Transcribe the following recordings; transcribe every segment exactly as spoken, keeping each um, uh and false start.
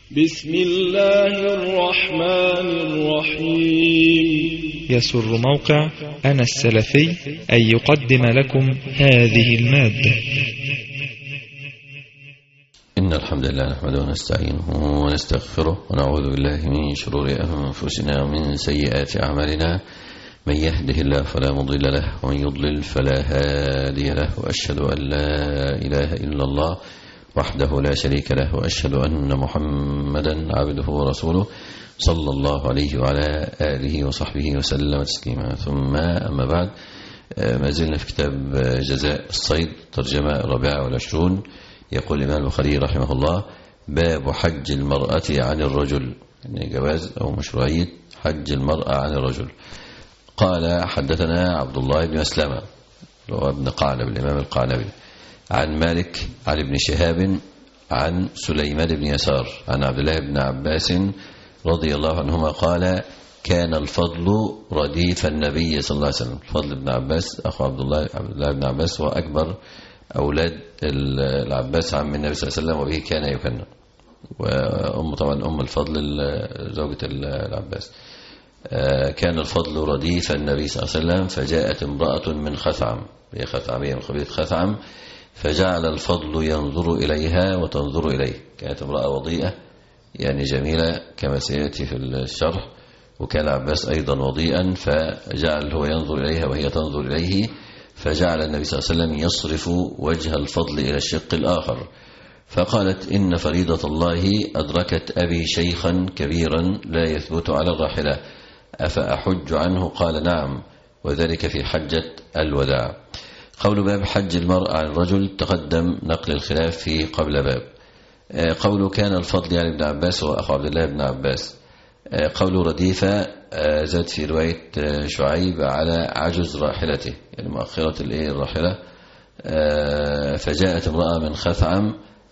بسم الله الرحمن الرحيم. يسر موقع أنا السلفي أن يقدم لكم هذه المادة. إن الحمد لله نحمده ونستعينه ونستغفره ونعوذ بالله من شرور أنفسنا ومن سيئات أعمالنا. من يهده الله فلا مضل له ومن يضلل فلا هادي له، وأشهد أن لا إله إلا الله وحده لا شريك له، وأشهد أن محمدا عبده ورسوله صلى الله عليه وعلى آله وصحبه وسلم تسليما. ثم أما بعد، ما زلنا في كتاب جزاء الصيد ترجمة الرابعة والعشرون. يقول الإمام البخاري رحمه الله: باب حج المرأة عن الرجل، يعني جواز أو مشروعية حج المرأة عن الرجل. قال: حدثنا عبد الله بن مسلمة هو ابن قعنب الإمام القعنبي عن مالك عن ابن شهاب عن سليمان بن يسار عن عبد الله بن عباس رضي الله عنهما قال: كان الفضل رديف النبي صلى الله عليه وسلم. الفضل بن عباس أخو عبد الله عبد الله بن عباس هو أكبر أولاد العباس عم النبي صلى الله عليه وسلم، وبه كان يكنى. وأم طبعا أم الفضل زوجة العباس. كان الفضل رديف النبي صلى الله عليه وسلم، فجاءت امرأة من خثعم، هي خثعمية من قبيلة خثعم، فجعل الفضل ينظر إليها وتنظر إليه. كانت امرأة وضيئة يعني جميلة كما سيأتي في الشرح، وكان عباس أيضا وضيئا، فجعل هو ينظر إليها وهي تنظر إليه، فجعل النبي صلى الله عليه وسلم يصرف وجه الفضل إلى الشق الآخر. فقالت: إن فريضة الله أدركت أبي شيخا كبيرا لا يثبت على الراحلة، أفأحج عنه؟ قال: نعم، وذلك في حجة الوداع. قول باب حج المرأة عن الرجل تقدم نقل الخلاف فيه قبل باب. قول كان الفضل يعني ابن عباس وأخو عبد الله بن عباس. قول رديفة زاد في رواية شعيب على عجز راحلته، يعني مؤخرة الراحلة. فجاءت امرأة من خثعم،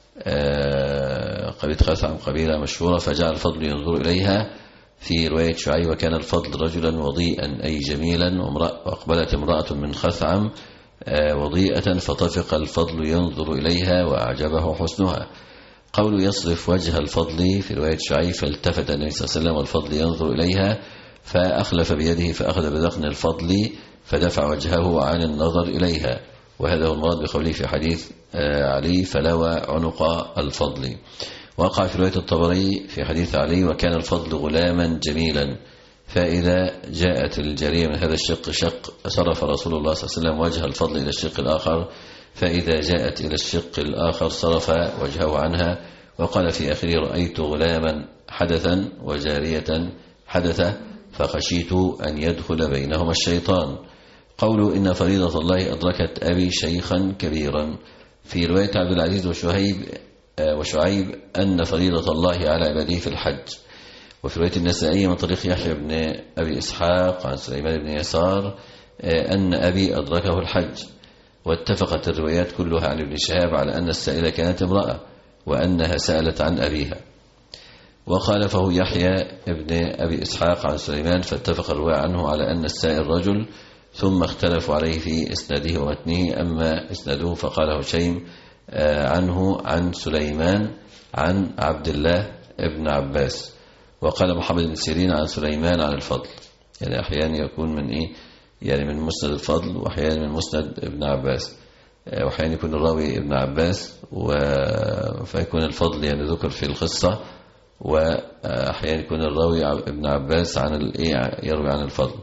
قبيلة خثعم قبيلة مشهورة، فجاء الفضل ينظر إليها في رواية شعيب: وكان الفضل رجلا وضيئا أي جميلا، وأقبلت امرأة من خثعم وضيئة، فطفق الفضل ينظر إليها وأعجبه حسنها. قول يصرف وجه الفضل في رواية شعيب: فالتفت النبي صلى الله عليه وسلم والفضل ينظر إليها، فأخلف بيده فأخذ بذقن الفضل فدفع وجهه عن النظر إليها. وهذا هو المراد بقوله في حديث علي: فلوى عنق الفضل. وقع في رواية الطبري في حديث علي: وكان الفضل غلاما جميلا، فإذا جاءت الجارية من هذا الشق شق صرف رسول الله صلى الله عليه وسلم وجه الفضل إلى الشق الآخر، فإذا جاءت إلى الشق الآخر صرف وجهه عنها. وقال في آخره: رأيت غلاما حدثا وجارية حدثة، فخشيت أن يدخل بينهما الشيطان. قولوا إن فريضة الله أدركت أبي شيخا كبيرا. في رواية عبد العزيز وشهيب وشعيب أن فريضة الله على عباده في الحج. وفي رواية النسائي من طريق يحيى بن أبي إسحاق عن سليمان بن يسار أن أبي أدركه الحج. واتفقت الروايات كلها عن ابن شهاب على أن السائلة كانت امرأة، وأنها سألت عن أبيها. وخالفه يحيى ابن أبي إسحاق عن سليمان، فاتفق الرواية عنه على أن السائل رجل، ثم اختلفوا عليه في إسناده ومتنه. أما إسناده فقاله شيم عنه عن سليمان عن عبد الله ابن عباس. وقال محمد بن سيرين عن سليمان عن الفضل، يعني أحيانا يكون من إيه يعني من مسند الفضل، وأحيانا من مسند ابن عباس، وأحيانا يكون الراوي ابن عباس فيكون الفضل يعني ذكر في القصة، وأحيانا يكون الراوي ابن عباس عن الإيه يروي عن الفضل.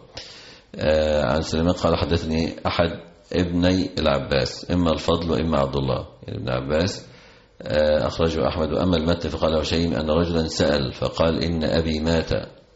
عن سليمان قال: حدثني أحد ابني العباس، إما الفضل وإما عبد الله، يعني ابن عباس. أخرجه أحمد. وأما المتن فقال هشيم أن رجلا سأل فقال: إن أبي مات.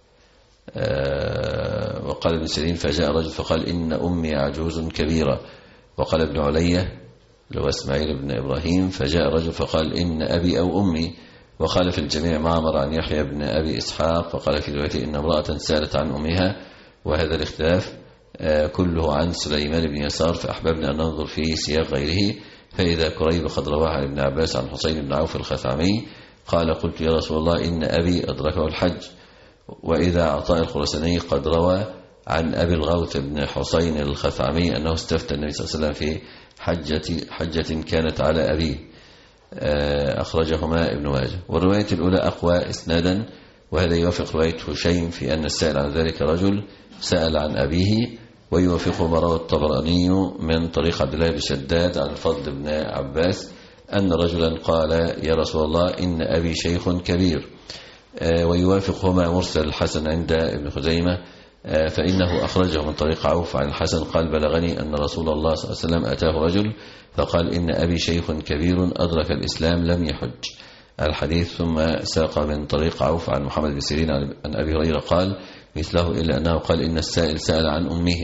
وقال ابن سيرين: فجاء رجل فقال: إن أمي عجوز كبيرة. وقال ابن علية لو إسماعيل بن إبراهيم: فجاء رجل فقال: إن أبي أو أمي. وقال في الجميع معمر عن يحيى بن أبي إسحاق، فقال في روايته: إن امرأة سألت عن أمها. وهذا الاختلاف كله عن سليمان بن يسار، فأحببنا أن ننظر في سياق غيره. فإذا كريب قد رواه عن ابن عباس عن حسين بن عوف الخثعمي قال: قلت يا رسول الله إن أبي أدركه الحج. وإذا عطاء الخرساني قد روى عن أبي الغوث بن حسين الخثعمي أنه استفتى النبي صلى الله عليه وسلم في حجة, حجة كانت على أبيه. أخرجهما ابن ماجه. والرواية الأولى أقوى إسنادا، وهذا يوافق رواية هشيم في أن السائل عن ذلك رجل سأل عن أبيه، ويوافقه ما روى الطبراني من طريق عبد الله بن شداد عن الفضل بن عباس أن رجلا قال يا رسول الله إن أبي شيخ كبير، ويوافقهما مرسل الحسن عند ابن خزيمة فإنه أخرجه من طريق عوف عن الحسن قال بلغني أن رسول الله صلى الله عليه وسلم أتاه رجل فقال إن أبي شيخ كبير أدرك الإسلام لم يحج الحديث. ثم ساق من طريق عوف عن محمد بن سيرين عن أبي هريرة قال مثله إلا أنه قال إن السائل سأل عن أمه.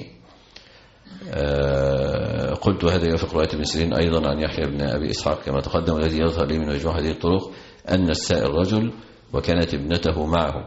أه قلت وهذا يوافق رواية ابن سيرين أيضا عن يحيى بن أبي إسحاق كما تقدم، والذي يظهر لي من وجوه هذه الطرق أن السائل رجل وكانت ابنته معه.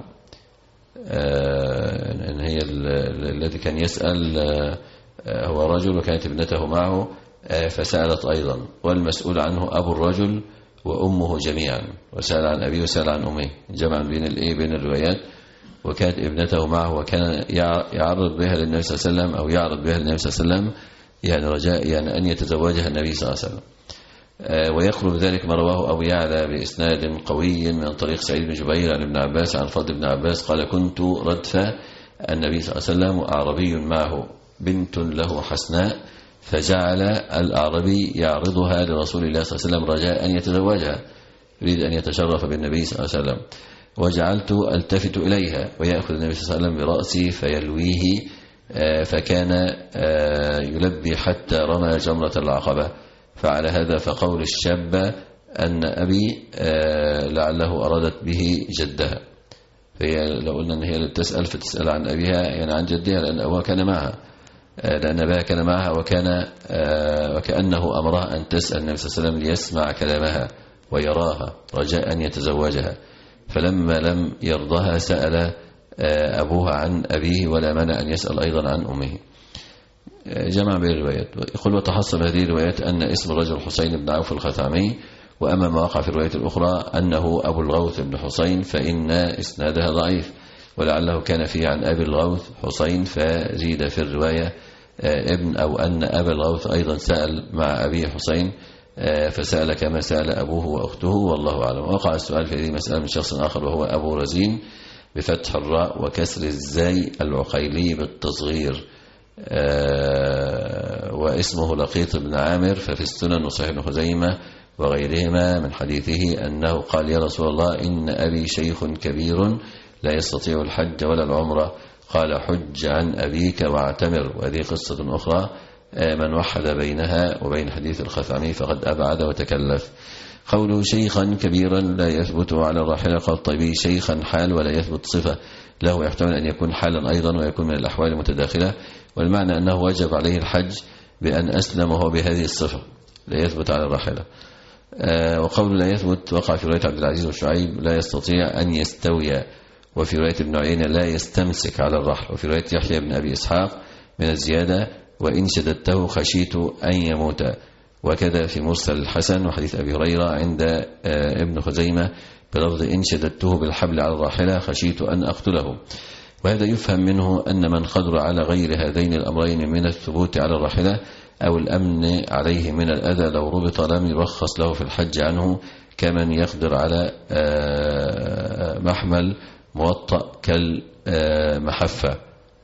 أه إن هي الذي كان يسأل أه هو رجل وكانت ابنته معه أه فسألت أيضا، والمسؤول عنه أبو الرجل وأمه جميعا، وسأل عن أبيه وسأل عن أمه جمعا بين الإيه بين الروايات. وكانت ابنته معه وكان يعرض بها للنبي صلى الله عليه وسلم أو يعرض بها للنبي صلى الله عليه وسلم يعني رجاء يعني أن يتزوجها النبي صلى الله عليه وسلم. ويقرب ذلك ما رواه أبو يعلى بإسناد قوي من طريق سعيد بن جبير عن ابن عباس عن فضل بن عباس قال كنت ردف النبي صلى الله عليه وسلم وأعربي معه بنت له حسناء، فجعل الأعربي يعرضها لرسول الله صلى الله عليه وسلم رجاء أن يتزوجها، يريد أن يتشرف بالنبي صلى الله عليه وسلم. وجعلت التفت إليها ويأخذ النبي صلى الله عليه وسلم برأسي فيلويه، فكان يلبي حتى رمى جمرة العقبة. فعلى هذا فقول الشاب أن أبي لعله أرادت به جدها، فهي لو قلنا أن هي اللي بتسأل فتسأل عن أبيها يعني عن جدها لأن أبوها كان معها، لأن أباها كان معها وكان وكأنه أمرها أن تسأل النبي صلى الله عليه وسلم ليسمع كلامها ويراها رجاء أن يتزوجها. فلما لم يرضها سأل أبوها عن أبيه ولا منع أن يسأل أيضا عن أمه. جمع بين الروايات. يقول وتحصل هذه الروايات أن اسم الرجل حسين بن عوف الخثعمي، وأما ما وقع في الرواية الأخرى أنه أبو الغوث بن حسين فإن إسنادها ضعيف، ولعله كان فيه عن أبي الغوث حسين فزيد في الرواية ابن، أو أن أبا الغوث أيضا سأل مع أبي حسين فسأل كما سأل أبوه وأخته والله أعلم. وقع السؤال في هذه المسألة من شخص آخر وهو أبو رزين بفتح الراء وكسر الزاي العقيلي بالتصغير، واسمه لقيط بن عامر، ففي السنن وصحيح ابن خزيمة وغيرهما من حديثه أنه قال يا رسول الله إن أبي شيخ كبير لا يستطيع الحج ولا العمرة، قال حج عن أبيك واعتمر. وهذه قصة أخرى من وحد بينها وبين حديث الخثعمي فقد أبعد وتكلف. قوله شيخا كبيرا لا يثبت على الراحلة قال الطيبي شيخا حال ولا يثبت صفة له، يحتمل أن يكون حالا أيضا ويكون من الأحوال المتداخلة، والمعنى أنه وجب عليه الحج بأن أسلم وهو بهذه الصفة لا يثبت على الراحلة. آه وقول لا يثبت وقع في رواية عبد العزيز والشعيب لا يستطيع أن يستوي، وفي رواية ابن عيينة لا يستمسك على الرحل، وفي رواية يحيى بن أبي إسحاق من الزيادة وإن شددته خشيت أن يموت، وكذا في مرسل الحسن وحديث أبي هريرة عند آه ابن خزيمة بلفظ إن شددته بالحبل على الراحلة خشيت أن أقتله. وهذا يفهم منه أن من قدر على غير هذين الأمرين من الثبوت على الراحلة أو الأمن عليه من الأذى لو ربط لم يرخص له في الحج عنه، كمن يقدر على محمل موطأ كالمحفة،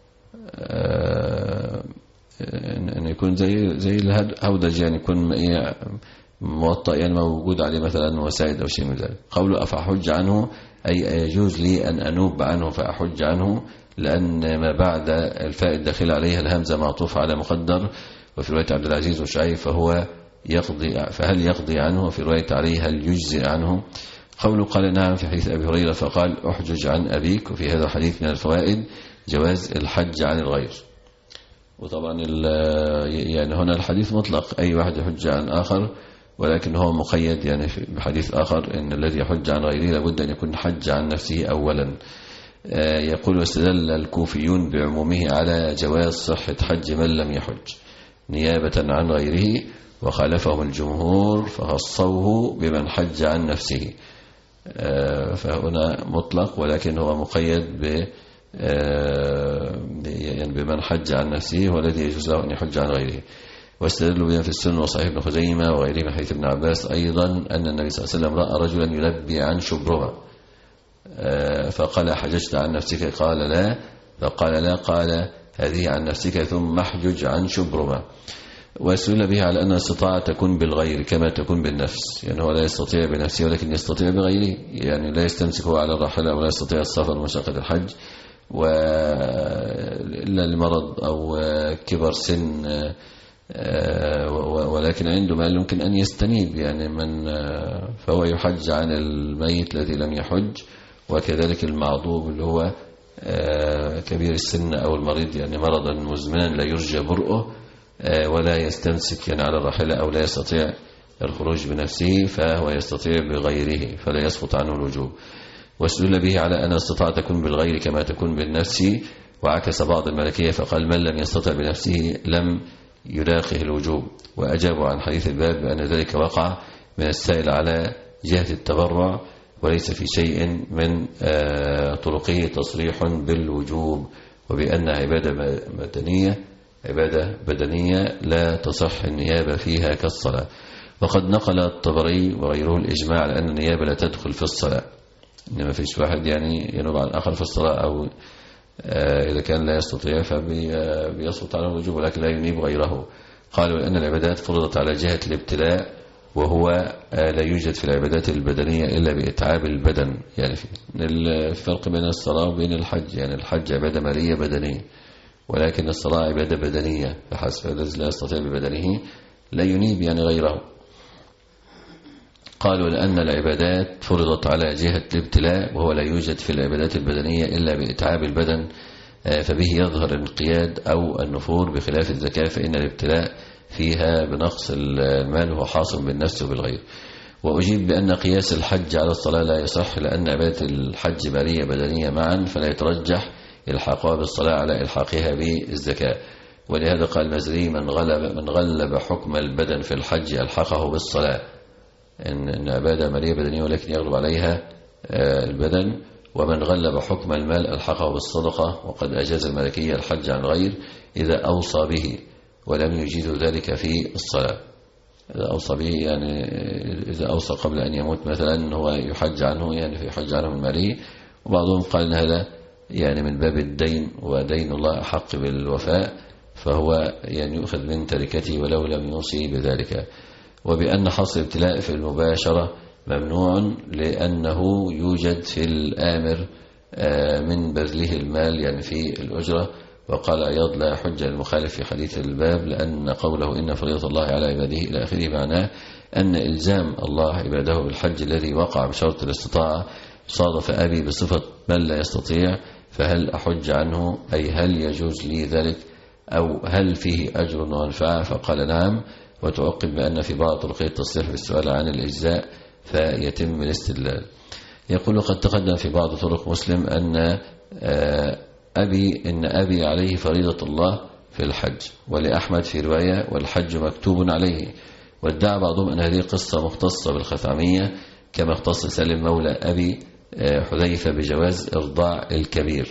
أن يكون زي زي الهودج يعني يكون موطأ يعني موجود عليه مثلا وسائد أو شيء من ذلك. قوله أفحج عنه أي يجوز لي أن أنوب عنه فأحج عنه، لأن ما بعد الفاء الداخل عليها الهمزة معطوف على مقدر، وفي رواية عبد العزيز والشعيب فهو يقضي، فهل يقضي عنه، وفي رواية عليه هل يجزي عنه. قوله قال نعم في حديث أبي هريرة فقال أحجج عن أبيك، وفي هذا الحديث من الفوائد جواز الحج عن الغير. وطبعا يعني هنا الحديث مطلق أي واحد يحج عن آخر، ولكن هو مقيد يعني بحديث آخر إن الذي يحج عن غيره لابد أن يكون حج عن نفسه أولا. يقول واستدل الكوفيون بعمومه على جواز صحة حج من لم يحج نيابة عن غيره، وخالفهم الجمهور فخصوه بمن حج عن نفسه، فهنا مطلق ولكن هو مقيد ب يعني بمن حج عن نفسه والذي يجوز له أن يحج عن غيره. واستدلوا بها في السنة وصحيح ابن خزيمة وغيره من حديث ابن عباس أيضا أن النبي صلى الله عليه وسلم رأى رجلا يلبي عن شبرمة فقال حججت عن نفسك؟ قال لا. فقال لا. قال هذه عن نفسك ثم احجج عن شبرمة. واستدل به على أن الاستطاعة تكون بالغير كما تكون بالنفس، يعني هو لا يستطيع بنفسه ولكن يستطيع بغيره، يعني لا يستمسك هو على الراحلة ولا يستطيع السفر ومشقة الحج إلا لمرض أو كبر سن، ولكن عنده مال يمكن أن يستنيب، يعني من فهو يحج عن الميت الذي لم يحج، وكذلك المعضوب اللي هو كبير السن أو المريض، يعني مرضا مزمنا لا يرجى برؤه ولا يستمسك يعني على الراحلة أو لا يستطيع الخروج بنفسه، فهو يستطيع بغيره فلا يسقط عنه الوجوب. واستدل به على أن الاستطاعة تكون بالغير كما تكون بالنفس، وعكس بعض الملكية فقال من لم يستطع بنفسه لم يلاقه الوجوب، وأجابوا عن حديث الباب بأن ذلك وقع من السائل على جهة التبرع، وليس في شيء من طرقه تصريح بالوجوب، وبأن عبادة بدنية عبادة بدنية لا تصح النيابة فيها كالصلاة. وقد نقل الطبري وغيره الإجماع على أن النيابة لا تدخل في الصلاة، إنما فيش واحد يعني ينوب عن الآخر في الصلاة، أو إذا كان لا يستطيع فبيسقط عنه الوجوب ولكن لا ينيب غيره. قالوا لأن العبادات فرضت على جهة الابتلاء، وهو لا يوجد في العبادات البدنية إلا بإتعاب البدن، يعني في الفرق بين الصلاة وبين الحج، يعني الحج عبادة مالية بدنية، ولكن الصلاة عبادة بدنية فحسب، الذي لا يستطيع ببدنه لا ينيب يعني غيره. قالوا لأن العبادات فرضت على جهة الابتلاء، وهو لا يوجد في العبادات البدنية إلا بإتعاب البدن، فبه يظهر الانقياد أو النفور، بخلاف الزكاة فإن الابتلاء فيها بنقص المال وهو حاصل بالنفس وبالغير. وأجيب بأن قياس الحج على الصلاة لا يصح، لأن عبادة الحج مالية بدنية معا، فلا يترجح إلحاقها بالصلاة على إلحاقها بالزكاة. ولهذا قال المزري من غلب, من غلب حكم البدن في الحج ألحقه بالصلاة، إن عبادة مالية بدنية ولكن يغلب عليها البدن. ومن غلب حكم المال ألحقه بالصدقة، وقد أجاز المالكية الحج عن غير إذا أوصى به ولم يجيد ذلك في الصلاة. إذا أوصى به يعني إذا أوصى قبل أن يموت مثلا هو يحج عنه، يعني فيحج عنه من ماله. وبعضهم قال إن هذا يعني من باب الدين، ودين الله أحق بالوفاء، فهو يعني يؤخذ من تركته ولو لم يوصي بذلك. وبأن حصر ابتلاء في المباشرة ممنوع، لأنه يوجد في الآمر من بذله المال يعني في الأجرة. وقال عياض لا حجة للمخالف في حديث الباب، لأن قوله إن فريضة الله على عباده إلى آخره معناه أن إلزام الله عباده بالحج الذي وقع بشرط الاستطاعة صادف أبي بصفة من لا يستطيع، فهل أحج عنه؟ أي هل يجوز لي ذلك، أو هل فيه أجر ومنفعة؟ فقال نعم. وتعقب بأن في بعض طرق التصريح بالسؤال عن الإجزاء فيتم الاستدلال. يقول قد تقدم في بعض طرق مسلم أن أبي إن أبي عليه فريضة الله في الحج، ولأحمد في رواية والحج مكتوب عليه. وادعى بعضهم أن هذه قصة مختصة بالخثعمية، كما اختص سالم مولى أبي حذيفة بجواز إرضاع الكبير.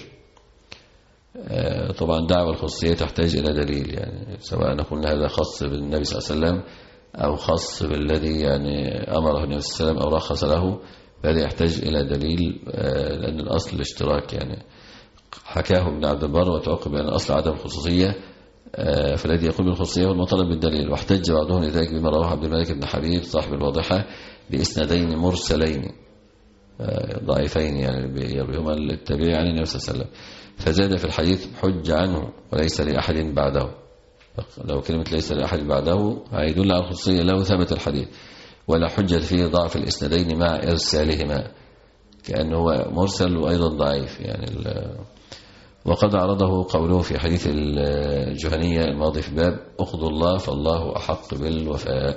طبعا دعوة الخصوصية تحتاج إلى دليل، يعني سواء نقول هذا خاص بالنبي صلى الله عليه وسلم أو خاص بالذي يعني أمره النبي صلى الله عليه وسلم أو رخص له، فهذا يحتاج إلى دليل، لأن الأصل الاشتراك. يعني حكاه ابن عبد البر وتعقب أن الأصل عدم الخصوصية، فالذي يقول بالخصوصية هو المطالب بالدليل. واحتج بعضهم لذلك بما رواه عبد الملك بن حبيب صاحب الواضحة بإسنادين مرسلين ضعيفين، يعني يرويهما التابعي عن النبي صلى الله عليه وسلم، فزاد في الحديث حج عنه وليس لأحد بعده. لو كلمة ليس لأحد بعده هيدل على الخصوصية لو ثبت الحديث، ولا حجة فيه ضعف الإسنادين مع إرسالهما، كأنه مرسل وأيضا ضعيف يعني. وقد عرضه قوله في حديث الجهنية الماضي في باب أخذوا الله فالله أحق بالوفاء.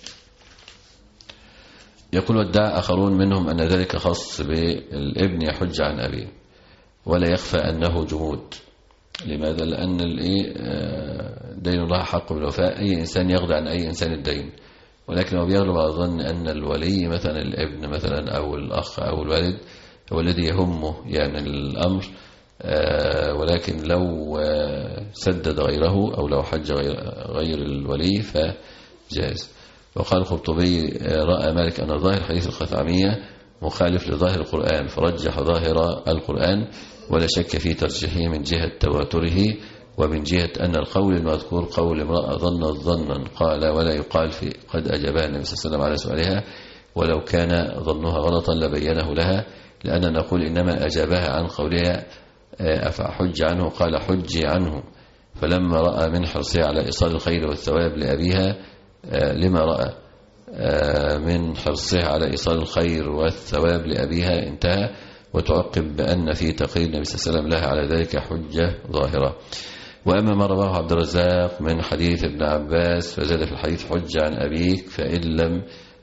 يقول وادعى آخرون منهم أن ذلك خاص بالابن يحج عن أبيه، ولا يخفى أنه جمود. لماذا؟ لأن دين الله حق بالوفاء، أي إنسان يغضى عن أي إنسان الدين، ولكن هو بيغلب على الظن أن الولي مثلا الابن مثلا أو الأخ أو الوالد هو الذي يهمه يعني الأمر، ولكن لو سدد غيره أو لو حج غير الولي فجاز. وقال القرطبي رأى مالك أن ظاهر حديث الخثعمية مخالف لظاهر القرآن فرجح ظاهر القرآن، ولا شك في ترجيحه من جهة تواتره ومن جهة أن القول المذكور قول امرأة ظن ظنا قال ولا يقال في قد أجابها النبي صلى الله عليه وسلم على سؤالها، ولو كان ظنها غلطا لبينه لها، لأن نقول إنما أجابها عن قولها أفحج عنه قال حجي عنه، فلما رأى من حرصها على إيصال الخير والثواب لأبيها لما رأى من حرصها على إيصال الخير والثواب لأبيها انتهى، وتعقب بأن في تقرير النبي صلى الله عليه وسلم لها على ذلك حجة ظاهرة. وأما ما رواه عبد الرزاق من حديث ابن عباس فزاد في الحديث حج عن أبيك فإن لم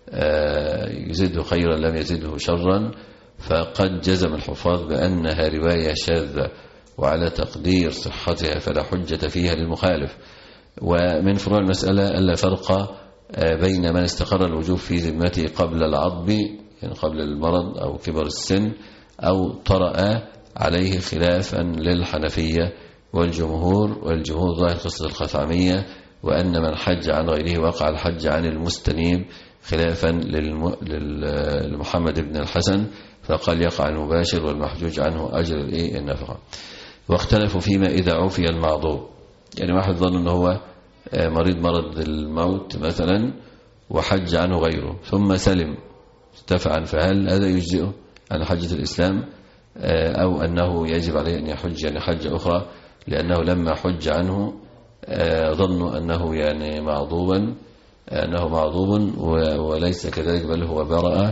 يزده خيرا لم يزده شرا، فقد جزم الحفاظ بأنها رواية شاذة وعلى تقدير صحتها فلا حجة فيها للمخالف. ومن فروع المسألة ألا فرق بين من استقر الوجوب في ذمته قبل العضب يعني قبل المرض أو كبر السن أو طرأ عليه خلافا للحنفية والجمهور، والجمهور ظاهر قصة الخثعمية، وأن من حج عن غيره وقع الحج عن المستنيب خلافا للم... لمحمد بن الحسن فقال يقع المباشر والمحجوج عنه أجر النفقة. واختلفوا فيما إذا عفي المعضوب، يعني واحد ظن أنه هو مريض مرض الموت مثلا وحج عنه غيره ثم سلم استفعا، فهل هذا يجزئه عن حجة الإسلام أو أنه يجب عليه أن يحج يعني حجة أخرى، لأنه لما حج عنه ظنوا أنه يعني معضوبا أنه معضوب وليس كذلك بل هو برأ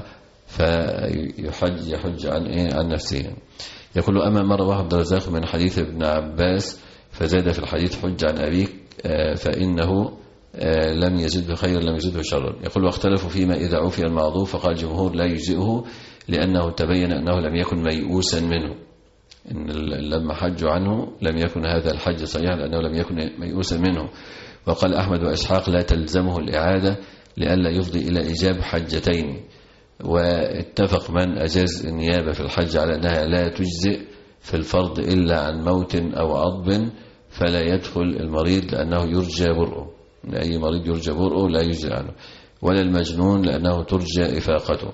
فيحج يحج عن إيه عن نفسه. يقول أما ما رواه عبد الرزاق من حديث ابن عباس فزاد في الحديث حج عن أبيك فإنه لم يزده خيرا لم يزده شرا. يقول واختلفوا فيما إذا عفي المعضوب، فقال الجمهور لا يجزئه لأنه تبين أنه لم يكن ميؤوسا منه، إن لما حجوا عنه لم يكن هذا الحج صحيحا لأنه لم يكن ميؤوسا منه. وقال أحمد وإسحاق لا تلزمه الإعادة لئلا يفضي إلى إيجاب حجتين. واتفق من أجاز النيابة في الحج على أنها لا تجزئ في الفرض إلا عن موت أو عضب فلا يدخل المريض لأنه يرجى برؤه، أي مريض يرجى برؤه لا يجزئ عنه، ولا المجنون لأنه ترجى إفاقته.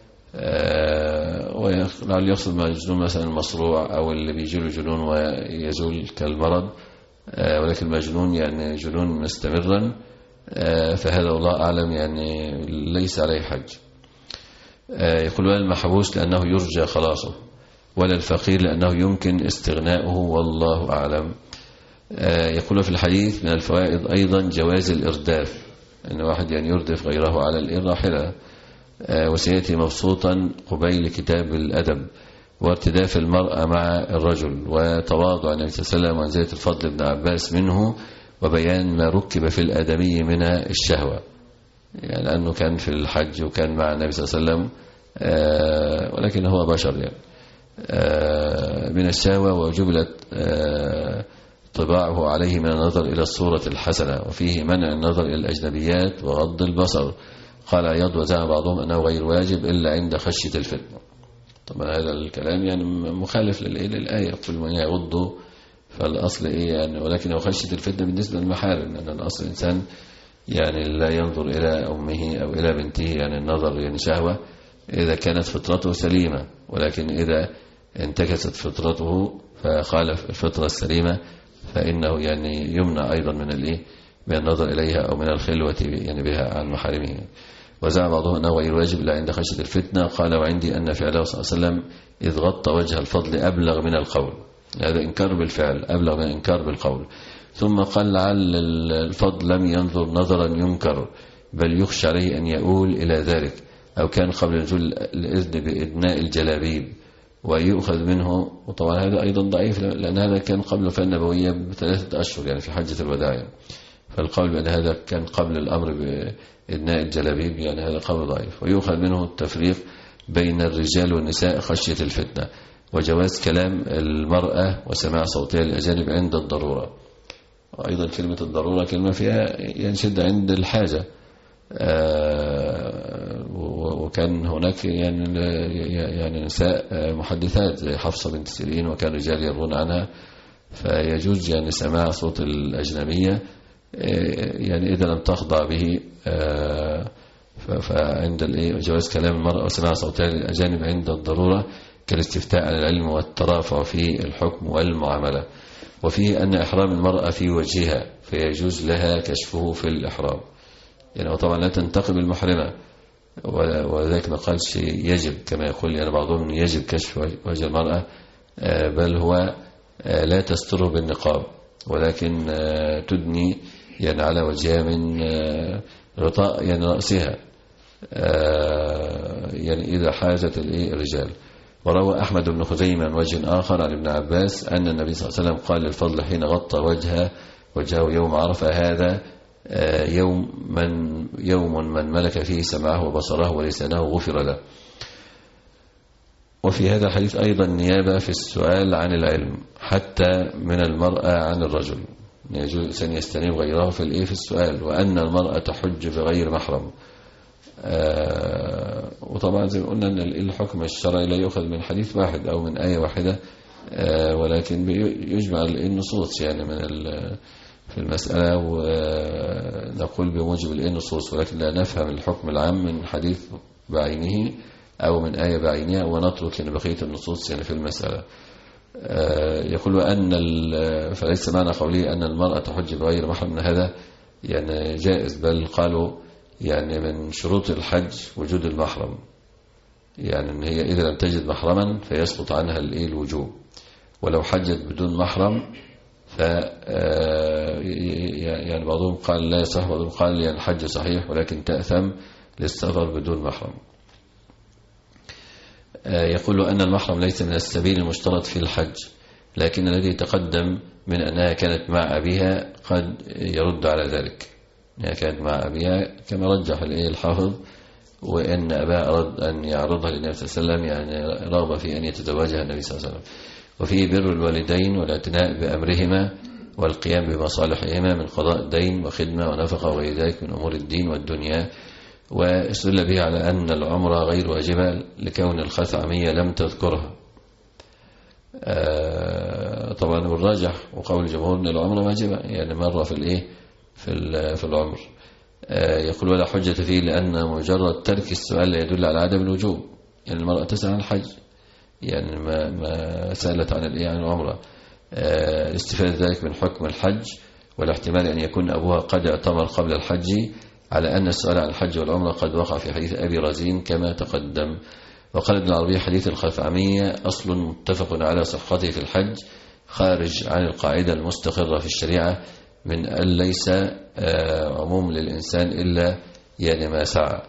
ولعل يقصد مجنون مثلا المصروع أو اللي بيجيله جنون ويزول كالمرض، ولكن المجنون يعني جنون مستمرا فهذا والله أعلم يعني ليس عليه حج. يقول ولا المحبوس لأنه يرجى خلاصه، ولا الفقير لأنه يمكن استغناؤه والله أعلم. يقول في الحديث من الفوائد أيضا جواز الإرداف، أن واحد يعني يردف غيره على الراحلة، وسيأتي مبسوطا قبيل كتاب الأدب، وارتداف المرأة مع الرجل، وتواضع النبي صلى الله عليه وسلم وانزلة الفضل بن عباس منه، وبيان ما ركب في الآدمي من الشهوة، يعني لأنه كان في الحج وكان مع النبي صلى الله عليه وسلم ولكن هو بشر يعني من الشهوة، وجبلت طباعه عليه من النظر إلى الصورة الحسنة، وفيه منع النظر إلى الأجنبيات وغض البصر. قال عياض وزعم بعضهم أنه غير واجب إلا عند خشية الفتنة. طبعا هذا الكلام يعني مخالف للآية كل من يغض فالأصل إيه يعني، ولكن خشية الفتنة بالنسبة للمحارم، لأن الأصل الإنسان يعني لا ينظر إلى أمه أو إلى بنته، يعني النظر يعني شهوة إذا كانت فطرته سليمة، ولكن إذا انتكست فطرته فخالف الفطرة السليمة فإنه يعني يمنع أيضا من الإيه من النظر إليها أو من الخلوة يعني بها عن محارمه. وزعم بعضهم أنه غير واجب إلا عند خشية الفتنة. قال وعندي أن فعله صلى الله عليه وسلم إذ غطى وجه الفضل أبلغ من القول، هذا إنكار بالفعل أبلغ من إنكار بالقول. ثم قال لعل الفضل لم ينظر نظرا ينكر بل يخشى عليه أن يؤول إلى ذلك، أو كان قبل نزول الإذن بإدناء الجلابيب ويؤخذ منه. وطبعا هذا أيضا ضعيف لأن هذا كان قبل الوفاة النبوية بثلاثة أشهر يعني في حجة الوداع، فالقول بأن هذا كان قبل الأمر بإدناء الجلابيب يعني هذا قول ضعيف. ويؤخذ منه التفريق بين الرجال والنساء خشية الفتنة، وجواز كلام المرأة وسماع صوتها للأجانب عند الضرورة. وأيضا كلمة الضرورة كلمة فيها ينشد عند الحاجة، وكان هناك يعني يعني نساء محدثات زي حفصة بنت سيرين، وكان رجال يروون عنها، فيجوز يعني سماع صوت الأجنبية يعني إذا لم تخضع به، فعند جواز كلام المرأة وسماع صوتها للأجانب عند الضرورة كالاستفتاء على العلم والترافع في الحكم والمعاملة. وفيه أن إحرام المرأة في وجهها فيجوز لها كشفه في الإحرام، يعني طبعا لا تنتقب المحرمة، وذلك ما قالش يجب كما يقول يعني بعضهم يجب كشف وجه المرأة، بل هو لا تستره بالنقاب، ولكن تدني يعني على وجهها من غطاء يعني رأسها يعني إذا حاجت الرجال. وروى أحمد بن خزيمة من وجه آخر عن ابن عباس أن النبي صلى الله عليه وسلم قال للفضل حين غطى وجهه وجهه يوم عرفة: هذا يوم من يوم من ملك فيه سمعه وبصره ولسانه غفر له. وفي هذا الحديث أيضا نيابة في السؤال عن العلم حتى من المرأة عن الرجل، يجوز أن يستنيب غيره في الإيه في السؤال، وأن المرأة تحج بغير محرم. آه وطبعا زي ما قلنا أن الحكم الشرعي لا يؤخذ من حديث واحد أو من آية واحدة، آه ولكن يجمع النصوص يعني من في المسألة، ونقول بموجب النصوص، ولكن لا نفهم الحكم العام من حديث بعينه أو من آية بعينها ونترك يعني بقية النصوص يعني في المسألة. آه يقول أن فليس معنى قوله أن المرأة تحج بغير محرم هذا يعني جائز، بل قالوا يعني من شروط الحج وجود المحرم، يعني ان هي إذا لم تجد محرما فيسقط عنها الوجوب، ولو حجت بدون محرم ف يعني بعضهم قال لا يصح، بعضهم قال يعني الحج صحيح ولكن تأثم للسفر بدون محرم. يقول أن المحرم ليس من السبيل المشترط في الحج، لكن الذي تقدم من أنها كانت مع أبيها قد يرد على ذلك، يعني كانت مع أبيها كما رجح الحافظ، وأن أباها أراد أن يعرضها للنبي صلى الله عليه وسلم، يعني رغب في أن يتزوجها النبي صلى الله عليه وسلم. وفيه بر الوالدين والاعتناء بأمرهما والقيام بمصالحهما من قضاء الدين وخدمة ونفقة وغير ذلك من أمور الدين والدنيا. واستدل به على أن العمرة غير واجبة لكون الخثعمية لم تذكرها. طبعا والراجح وقول الجمهور أن العمرة واجبة، يعني مرة في الإيه في في العمر. يقول ولا حجة فيه لأن مجرد ترك السؤال لا يدل على عدم الوجوب، يعني المرأة تسأل عن الحج، يعني ما ما سألت عن الإيه عن العمرة. استفادة ذلك من حكم الحج والاحتمال أن يكون أبوها قد اعتمر قبل الحج، على أن السؤال عن الحج والعمرة قد وقع في حديث أبي رزين كما تقدم. وقال ابن العربي حديث الخثعمية أصل متفق على صحته في الحج، خارج عن القاعدة المستقرة في الشريعة من أن ليس عموم للإنسان إلا يعني ما سعى،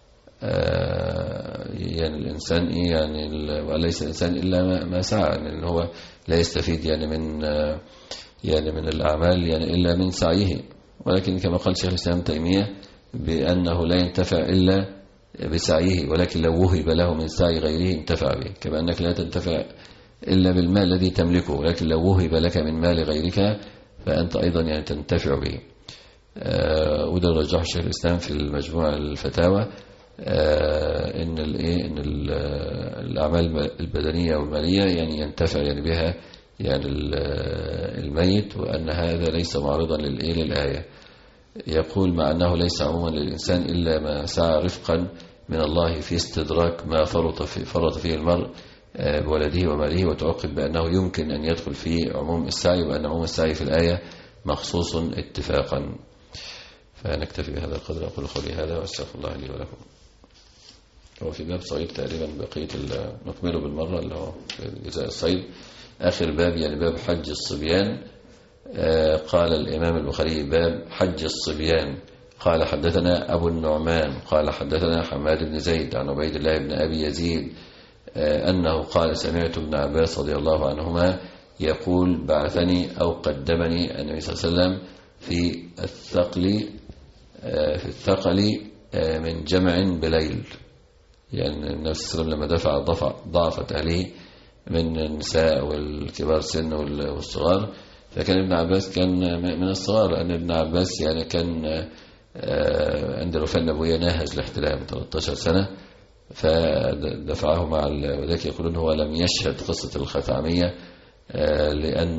يعني الإنسان إيه يعني وليس الإنسان إلا ما سعى، يعني هو لا يستفيد يعني من يعني من الأعمال يعني إلا من سعيه. ولكن كما قال شيخ الإسلام تيمية بأنه لا ينتفع إلا بسعيه، ولكن لو وهب له من سعي غيره انتفع به، كما أنك لا تنتفع إلا بالمال الذي تملكه، ولكن لو وهب لك من مال غيرك فأنت أيضا يعني تنتفع به. آه وده رجح شيخ الإسلام في المجموعة الفتاوى، آه إن الإيه إن الأعمال البدنية والمالية يعني ينتفع يعني بها يعني الميت، وأن هذا ليس معرضا للإيه للآية. يقول مع أنه ليس عموما للإنسان إلا ما سعى رفقا من الله في استدراك ما فرط في فرط فيه المرء بولده وماله، وتعقب بأنه يمكن أن يدخل في عموم السعي، وأن عموم السعي في الآية مخصوص اتفاقا. فنكتفي بهذا القدر، أقول قولي هذا وأستغفر الله لي ولكم. هو في باب صغير تقريبا بقية نكمله بالمرة اللي هو في جزاء الصيد، آخر باب يعني باب حج الصبيان. قال الإمام البخاري باب حج الصبيان. قال حدثنا أبو النعمان قال حدثنا حماد بن زيد عن عبيد الله بن أبي يزيد أنه قال سمعت ابن عباس رضي الله عنهما يقول بعثني أو قدمني النبي صلى الله عليه وسلم في الثقل في الثقل من جمع بليل، يعني النبي صلى الله عليه وسلم لما دفع ضعفت أهله من النساء والكبار سن والصغار، فكان ابن عباس كان من الصغار، لأن ابن عباس يعني كان عند الوفاة النبوية ناهز الاحتلام ثلاثة عشر سنة، فدفعه مع وذلك يقولون هو لم يشهد قصة الخثعمية لأن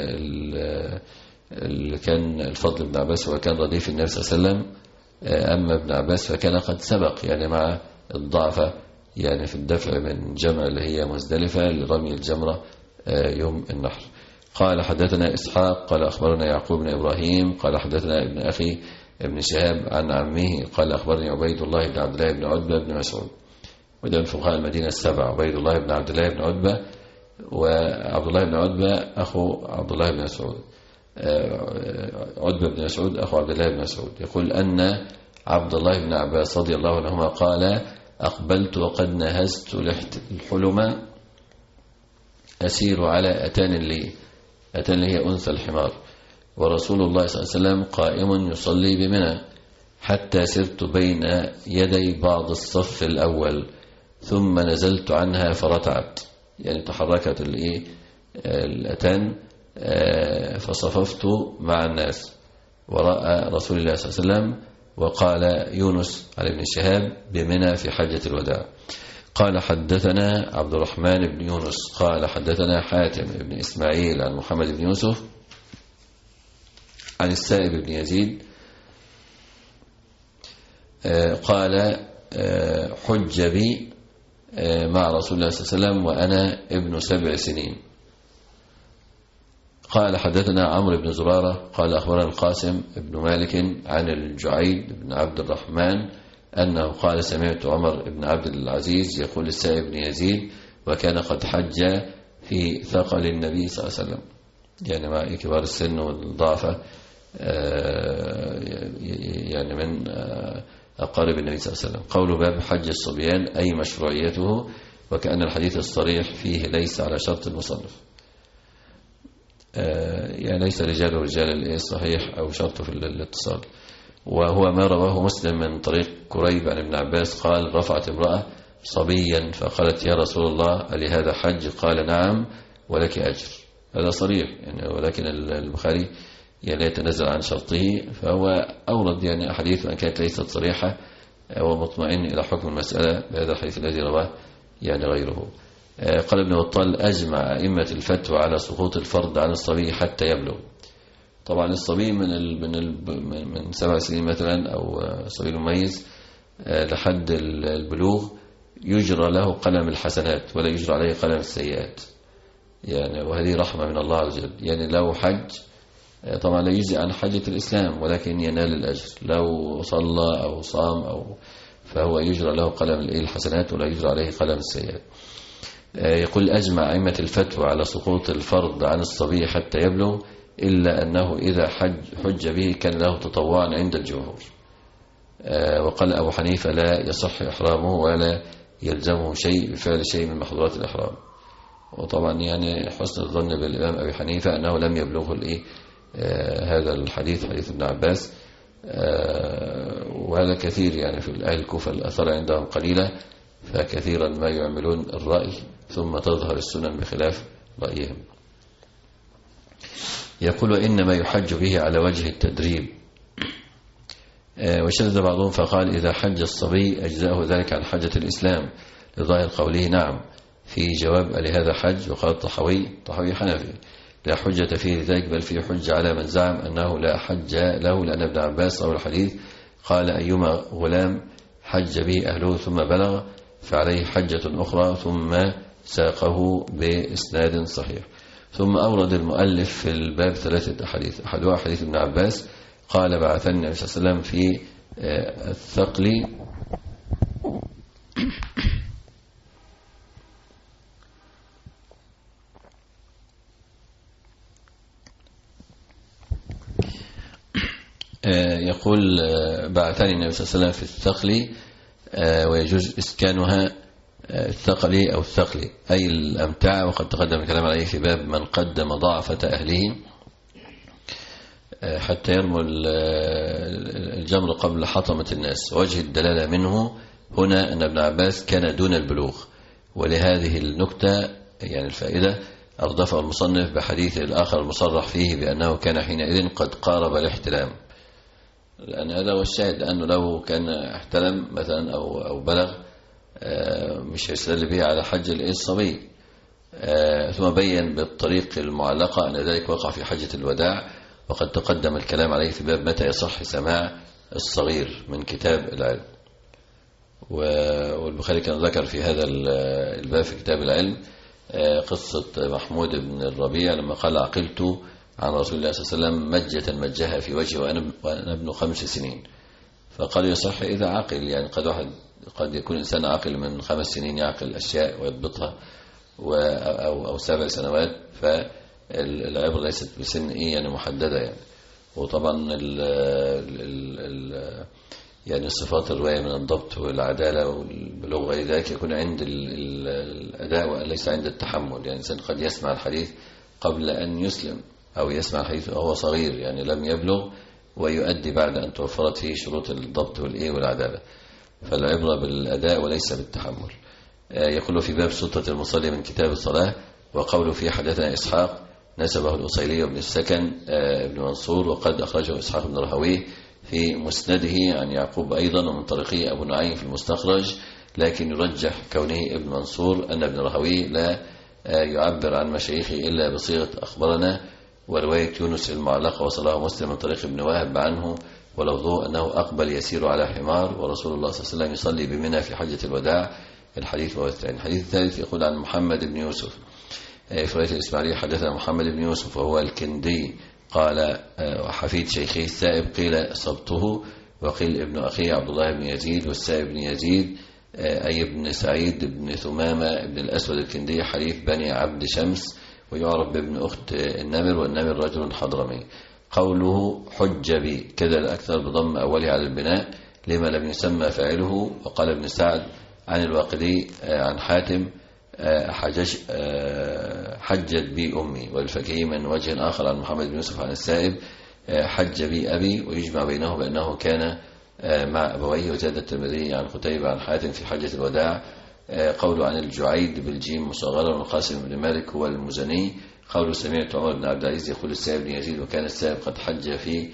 كان الفضل بن عباس هو كان رديف النبي صلى الله عليه وسلم، أما ابن عباس فكان قد سبق يعني مع الضعف يعني في الدفع من جمع اللي هي مزدلفة لرمي الجمرة يوم النحر. قال حدثنا إسحاق قال أخبرنا يعقوب بن إبراهيم قال حدثنا ابن أخي ابن شهاب عن عمه قال أخبرني عبيد الله بن عبد الله بن عتبة بن مسعود، وده من فقهاء المدينة السبع، عبيد الله بن عبد الله بن عتبة، وعبد الله بن عتبة أخو عبد الله بن مسعود، عتبة بن مسعود أخو عبد الله بن مسعود، يقول أن عبد الله بن عباس رضي الله عنهما قال أقبلت وقد نهزت الحلم أسير على أتان لي، أتان لي هي أنثى الحمار، ورسول الله صلى الله عليه وسلم قائم يصلي بمنى، حتى سرت بين يدي بعض الصف الأول ثم نزلت عنها فرتعت، يعني تحركت الأتان فصففت مع الناس وراء رسول الله صلى الله عليه وسلم. وقال يونس على ابن شهاب بمنى في حجة الوداع. قال حدثنا عبد الرحمن بن يونس قال حدثنا حاتم بن إسماعيل عن محمد بن يوسف عن السائب بن يزيد قال حج بي مع رسول الله صلى الله عليه وسلم وأنا ابن سبع سنين. قال حدثنا عمرو بن زرارة قال أخبرنا القاسم بن مالك عن الجعيد بن عبد الرحمن أنه قال سمعت عمر بن عبد العزيز يقول للسائب بن يزيد وكان قد حج في ثقل النبي صلى الله عليه وسلم، يعني مع كبار السن والضعفة يعني من أقارب النبي صلى الله عليه وسلم. قول باب حج الصبيان أي مشروعيته، وكأن الحديث الصريح فيه ليس على شرط المصنف، يعني ليس رجال ورجال الصحيح أو شرطه في الاتصال. وهو ما رواه مسلم من طريق كريب عن ابن عباس قال رفعت امرأة صبيا فقالت يا رسول الله لهذا حج؟ قال نعم ولك أجر. هذا صريح يعني، ولكن البخاري يعني يتنزل عن شرطه، فهو أورد يعني أحاديث وأن كانت ليست صريحة ومطمئن إلى حكم المسألة بهذا الحديث الذي رواه يعني غيره. قال ابن بطال أجمع أئمة الفتوى على سقوط الفرض عن الصبي حتى يبلغ. طبعا الصبي من ال من ال من سبع سنين مثلا أو صبي مميز لحد البلوغ يجرى له قلم الحسنات ولا يجرى عليه قلم السيئات، يعني وهذه رحمة من الله عز وجل. يعني لو حج طبعا لا يجزي عن حجة الإسلام ولكن ينال الأجر، لو صلى أو صام أو فهو يجرى له قلم الحسنات ولا يجرى عليه قلم السيئات. يقول أجمع أئمة الفتوى على سقوط الفرض عن الصبي حتى يبلغ، إلا أنه إذا حج, حج به كان له تطوعا عند الجمهور. وقال أبو حنيفة لا يصح إحرامه ولا يلزمه شيء بفعل شيء من محظورات الإحرام. وطبعا يعني حسن الظن بالإمام أبي حنيفة أنه لم يبلغه الإيه هذا الحديث حديث ابن عباس، وهذا كثير يعني في أهل الكوفة الأثر عندهم قليلة، فكثيرا ما يعملون الرأي ثم تظهر السنن بخلاف رأيهم. يقول إنما يحج به على وجه التدريب. وشدد بعضهم فقال إذا حج الصبي أجزاءه ذلك عن حجة الإسلام لظاهر قوله نعم في جواب لهذا حج. وقال الطحاوي طحاوي حنفي لا حجة فيه ذلك بل فيه حجة على من زعم أنه لا حج له، لأن ابن عباس روى الحديث قال أيما غلام حج به أهله ثم بلغ فعليه حجة أخرى، ثم ساقه بإسناد صحيح. ثم أورد المؤلف في الباب ثلاثة أحاديث، أحدها حديث ابن عباس قال بعثني النبي صلى الله عليه وسلم في الثقل يقول بعثني النبي صلى الله عليه وسلم في الثقل، ويجوز إسكانها الثقلي أو الثقلي أي الأمتعة، وقد تقدم الكلام عليه في باب من قدم ضعفة أهله حتى يرموا الجمر قبل حطمة الناس. وجه الدلالة منه هنا أن ابن عباس كان دون البلوغ، ولهذه النكتة يعني الفائدة أردفه المصنف بحديث الآخر المصرح فيه بأنه كان حينئذ قد قارب الاحتلام، لأن هذا هو الشاهد، أنه لو كان احتلم مثلا أو, أو بلغ مش هيستدل به على حج الصبي. ثم بين بالطريق المعلقة أن ذلك وقع في حجة الوداع، وقد تقدم الكلام عليه في باب متى يصح سماع الصغير من كتاب العلم. والبخاري كان ذكر في هذا الباب في كتاب العلم قصة محمود بن الربيع لما قال عقلت عن رسول الله صلى الله عليه وسلم مجة مجها في وجهه وأنا ابن خمس سنين. فقال يصح إذا عقل، يعني قد واحد قد يكون إنسان عاقل من خمس سنين يعقل أشياء ويضبطها، أو أو سبع سنوات، فالعبرة ليست بسن إيه يعني محددة يعني. وطبعا ال ال ال يعني صفات الرواية من الضبط والعدالة والبلوغ وغير ذلك يكون عند الأداء وليس عند التحمل. يعني الإنسان قد يسمع الحديث قبل أن يسلم، أو يسمع الحديث وهو صغير يعني لم يبلغ، ويؤدي بعد أن توفرت فيه شروط الضبط والإيه والعدالة. فالعبرة بالأداء وليس بالتحمل. يقول في باب سلطة المصلي من كتاب الصلاة، وقوله في حدثنا إسحاق نسبه الأصيلي بن السكن ابن منصور، وقد أخرجه إسحاق بن راهويه في مسنده عن يعقوب أيضا، ومن طريقه أبو نعيم في المستخرج، لكن يرجح كونه ابن منصور أن ابن راهويه لا يعبر عن مشايخه إلا بصيغة أخبرنا. ورواية يونس المعلقة وصلاه مسلم من طريق ابن وهب عنه ولفظه أنه أقبل يسير على حمار ورسول الله صلى الله عليه وسلم يصلي بمنى في حجة الوداع. الحديث والثاني. الحديث الثالث يقول عن محمد بن يوسف في رواية الإسماعيلية حدثنا محمد بن يوسف وهو الكندي قال حفيد شيخه السائب قيل صبته، وقيل ابن أخيه عبد الله بن يزيد، والسائب بن يزيد أي ابن سعيد بن ثمامة ابن الأسود الكندي حليف بني عبد شمس، ويعرف بابن أخت النمر، والنمر رجل حضرمي. قوله حج بي كذا الأكثر بضم أوله على البناء لما لم يسمى فاعله. وقال ابن سعد عن الواقدي عن حاتم حجج حجت بي أمي، والفكي من وجه آخر عن محمد بن يوسف عن السائب حج بي أبي، ويجمع بينه بأنه كان مع أبويه. وزاد الترمذي عن قتيبة عن حاتم في حجة الوداع. قول عن الجعيد بالجيم مصغرا، وقاسم بن مالك هو المزني. قول سمعت عمر بن عبد العزيز يقول السائب بن يزيد وكان السائب قد حج في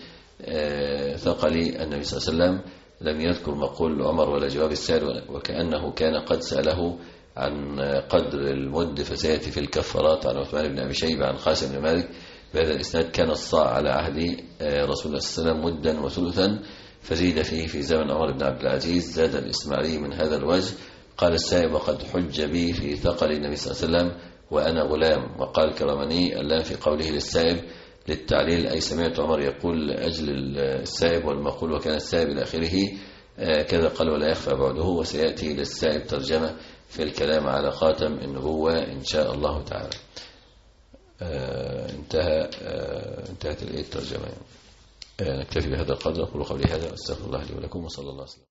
ثقل النبي صلى الله عليه وسلم. لم يذكر مقول عمر ولا جواب السائل، وكأنه كان قد سأله عن قدر المد، فسيأتي في الكفارات عن عثمان بن أبي شيبة عن قاسم بن مالك بهذا الإسناد كان الصاع على عهد رسول الله صلى الله عليه وسلم مدا وثلثا، فزيد فيه في زمن عمر بن عبد العزيز. زاد الإسماعيلي من هذا الوجه قال السائب وقد حج بي في ثقل النبي صلى الله عليه وسلم وأنا غلام. وقال كرمني اللام في قوله للسائب للتعليل، أي سمعت عمر يقول أجل السائب والمقول وكان السائب إلى آخره. كذا قال ولا يخفى بعده. وسيأتي للسائب ترجمة في الكلام على خاتم النبوة إن شاء الله تعالى. انتهى انتهت الترجمة. نكتفي بهذا القدر. أقول قولي هذا واستغفر الله لي ولكم، وصلى الله عليه وسلم.